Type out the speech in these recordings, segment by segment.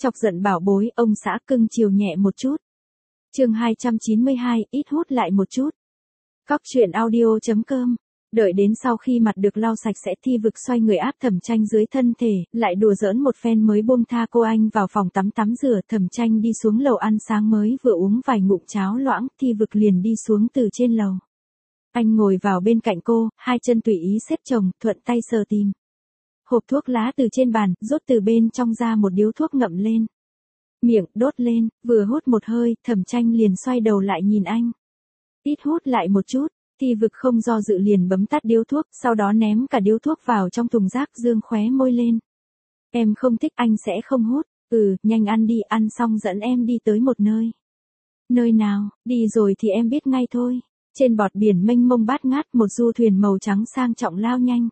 Chọc giận bảo bối, ông xã cưng chiều nhẹ một chút. Chương 292, ít hút lại một chút. Cóc truyện audio.com. Đợi đến sau khi mặt được lau sạch sẽ, Thi Vực xoay người áp Thẩm Tranh dưới thân thể, lại đùa giỡn một phen mới buông tha cô anh vào phòng tắm rửa. Thẩm Tranh đi xuống lầu ăn sáng, mới vừa uống vài ngụm cháo loãng, Thi Vực liền đi xuống từ trên lầu. Anh ngồi vào bên cạnh cô, hai chân tùy ý xếp chồng, thuận tay sờ tìm hộp thuốc lá từ trên bàn, rút từ bên trong ra một điếu thuốc, ngậm lên miệng, đốt lên, vừa hút một hơi, Thẩm Tranh liền xoay đầu lại nhìn anh. Ít hút lại một chút. Thi Vực không do dự liền bấm tắt điếu thuốc, sau đó ném cả điếu thuốc vào trong thùng rác, dương khóe môi lên. Em không thích, anh sẽ không hút. Nhanh ăn đi, ăn xong dẫn em đi tới một nơi. Nơi nào? Đi rồi thì em biết ngay thôi. Trên bọt biển mênh mông bát ngát, một du thuyền màu trắng sang trọng lao nhanh.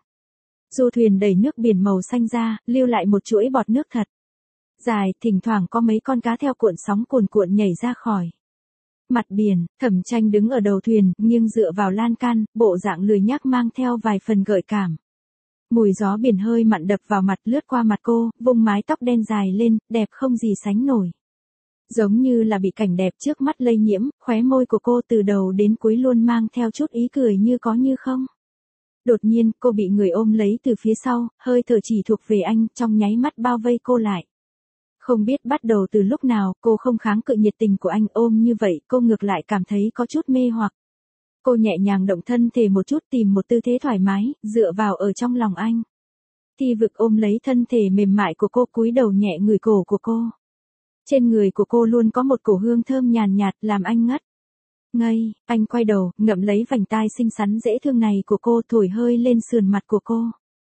Du thuyền đẩy nước biển màu xanh ra, lưu lại một chuỗi bọt nước thật dài, thỉnh thoảng có mấy con cá theo cuộn sóng cuồn cuộn nhảy ra khỏi mặt biển. Thẩm Tranh đứng ở đầu thuyền, nghiêng dựa vào lan can, bộ dạng lười nhác mang theo vài phần gợi cảm. Mùi gió biển hơi mặn đập vào mặt, lướt qua mặt cô, vung mái tóc đen dài lên, đẹp không gì sánh nổi. Giống như là bị cảnh đẹp trước mắt lây nhiễm, khóe môi của cô từ đầu đến cuối luôn mang theo chút ý cười như có như không. Đột nhiên, cô bị người ôm lấy từ phía sau, hơi thở chỉ thuộc về anh, trong nháy mắt bao vây cô lại. Không biết bắt đầu từ lúc nào, cô không kháng cự nhiệt tình của anh, ôm như vậy, cô ngược lại cảm thấy có chút mê hoặc. Cô nhẹ nhàng động thân thể một chút, tìm một tư thế thoải mái, dựa vào ở trong lòng anh. Thi Vực ôm lấy thân thể mềm mại của cô, cúi đầu nhẹ ngửi cổ của cô. Trên người của cô luôn có một cổ hương thơm nhàn nhạt, làm anh ngất ngây. Anh quay đầu, ngậm lấy vành tai xinh xắn dễ thương này của cô, thổi hơi lên sườn mặt của cô.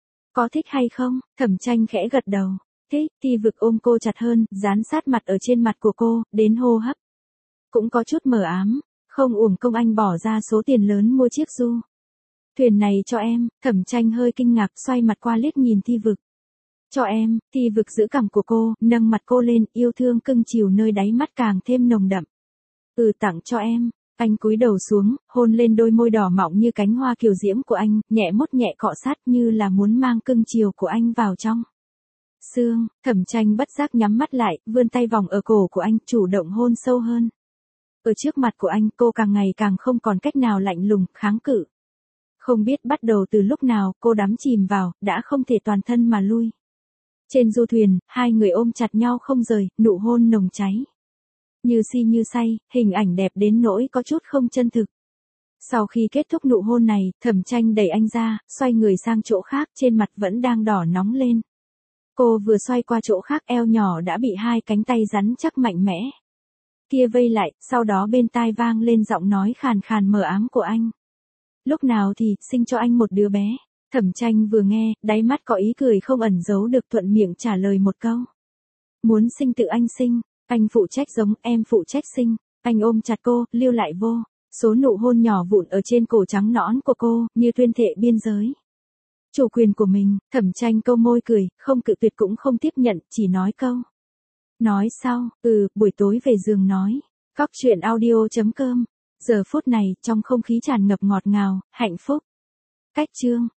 Có thích hay không? Thẩm Tranh khẽ gật đầu. Thích. Thi Vực ôm cô chặt hơn, dán sát mặt ở trên mặt của cô, đến hô hấp cũng có chút mờ ám. Không uổng công anh bỏ ra số tiền lớn mua chiếc du thuyền này cho em. Thẩm Tranh hơi kinh ngạc, xoay mặt qua liếc nhìn Thi Vực. Cho em. Thi Vực giữ cằm của cô, nâng mặt cô lên, yêu thương cưng chiều nơi đáy mắt càng thêm nồng đậm. Tặng cho em. Anh cúi đầu xuống, hôn lên đôi môi đỏ mọng như cánh hoa kiều diễm của anh, nhẹ mốt nhẹ cọ sát như là muốn mang cưng chiều của anh vào trong xương. Thẩm Tranh bất giác nhắm mắt lại, vươn tay vòng ở cổ của anh, chủ động hôn sâu hơn. Ở trước mặt của anh, cô càng ngày càng không còn cách nào lạnh lùng, kháng cự. Không biết bắt đầu từ lúc nào, cô đắm chìm vào, đã không thể toàn thân mà lui. Trên du thuyền, hai người ôm chặt nhau không rời, nụ hôn nồng cháy. Như si như say, hình ảnh đẹp đến nỗi có chút không chân thực. Sau khi kết thúc nụ hôn này, Thẩm Tranh đẩy anh ra, xoay người sang chỗ khác, trên mặt vẫn đang đỏ nóng lên. Cô vừa xoay qua chỗ khác, eo nhỏ đã bị hai cánh tay rắn chắc mạnh mẽ kia vây lại, sau đó bên tai vang lên giọng nói khàn khàn mờ ám của anh. Lúc nào thì sinh cho anh một đứa bé? Thẩm Tranh vừa nghe, đáy mắt có ý cười không ẩn giấu được, thuận miệng trả lời một câu. Muốn sinh tự anh sinh, anh phụ trách giống, em phụ trách sinh. Anh ôm chặt cô, lưu lại vô số nụ hôn nhỏ vụn ở trên cổ trắng nõn của cô, như tuyên thệ biên giới chủ quyền của mình. Thẩm Tranh câu môi cười, không cự tuyệt cũng không tiếp nhận, chỉ nói câu. Nói sau, buổi tối về giường nói. Cóc truyện audio.com. Giờ phút này, trong không khí tràn ngập ngọt ngào, hạnh phúc. Cách chương.